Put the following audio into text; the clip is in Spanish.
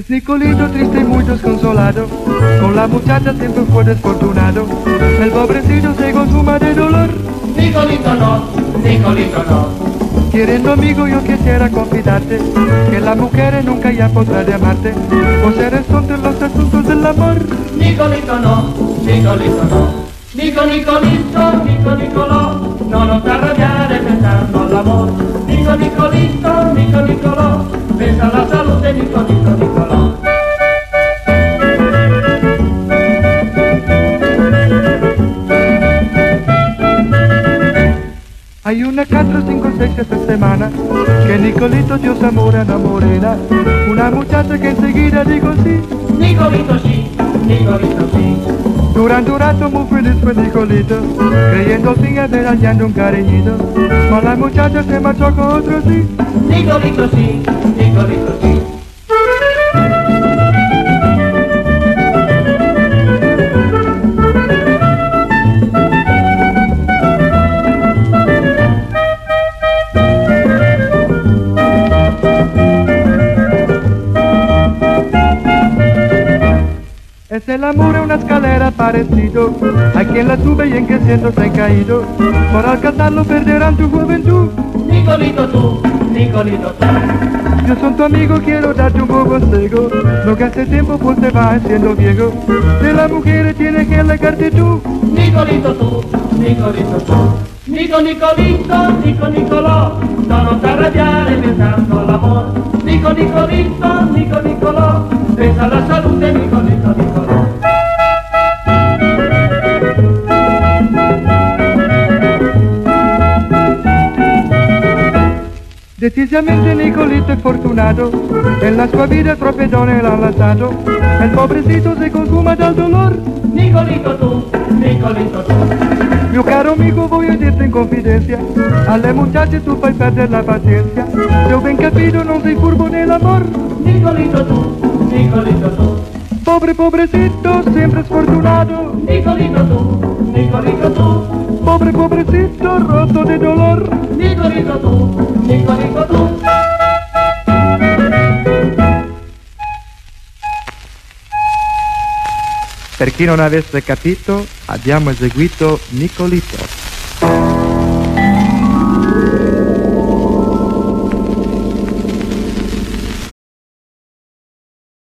Pues Nicolito triste y muy desconsolado, con la muchacha siempre fue desfortunado. El pobrecito se consuma de dolor. Nicolito no, Nicolito no. Queriendo amigo yo quisiera confidarte, que la mujer nunca ya podrá de amarte, pues eres tonto en los asuntos del amor. Nicolito no, Nicolito no. Nicolito, Nicolò, no nos arrabbiare pensando all'amor. Nicolito, Nicolò, pensa alla salute, Nicolò. Hay una 4, 5, 6 esta semana, que Nicolito Dios amor enamorena, una muchacha que enseguida digo sí. Nicolito sí, Nicolito sí. Durante un rato muy feliz fue Nicolito, creyendo al fin haber hallado un cariñito, ma la muchacha se marchó con otro sí. Nicolito sí, Nicolito sí. Es el amor una escalera parecido, hay quien la sube y en que siento se han caído, por alcanzarlo perderán tu juventud. Nicolito tú, Nicolito tú. Yo soy tu amigo, quiero darte un poco consejo, lo que hace tiempo pues te va haciendo viejo, de las mujeres tienes que alejarte tú. Nicolito tú, Nicolito tú. Nicolò, no nos arrabbiare pensando all'amor. Nicolito, Nicolò, pensa alla salute, Nicolito. Decisamente Nicolito es fortunato, en la sua vida troppe donne l'ha lasciato, el pobrecito se consuma dal dolor. Nicolito tú, Nicolito tú. Mio caro amico voy a dirte in confidencia, alle muchache tu fai perdere la paciencia, io ben capito non sei furbo nell'amor. Nicolito tú, Nicolito tú. Pobrecito, siempre sfortunato. Nicolito tú. Pobrecito, roto de dolor. Nicolito tú. Per chi non avesse capito, abbiamo eseguito Nicolito.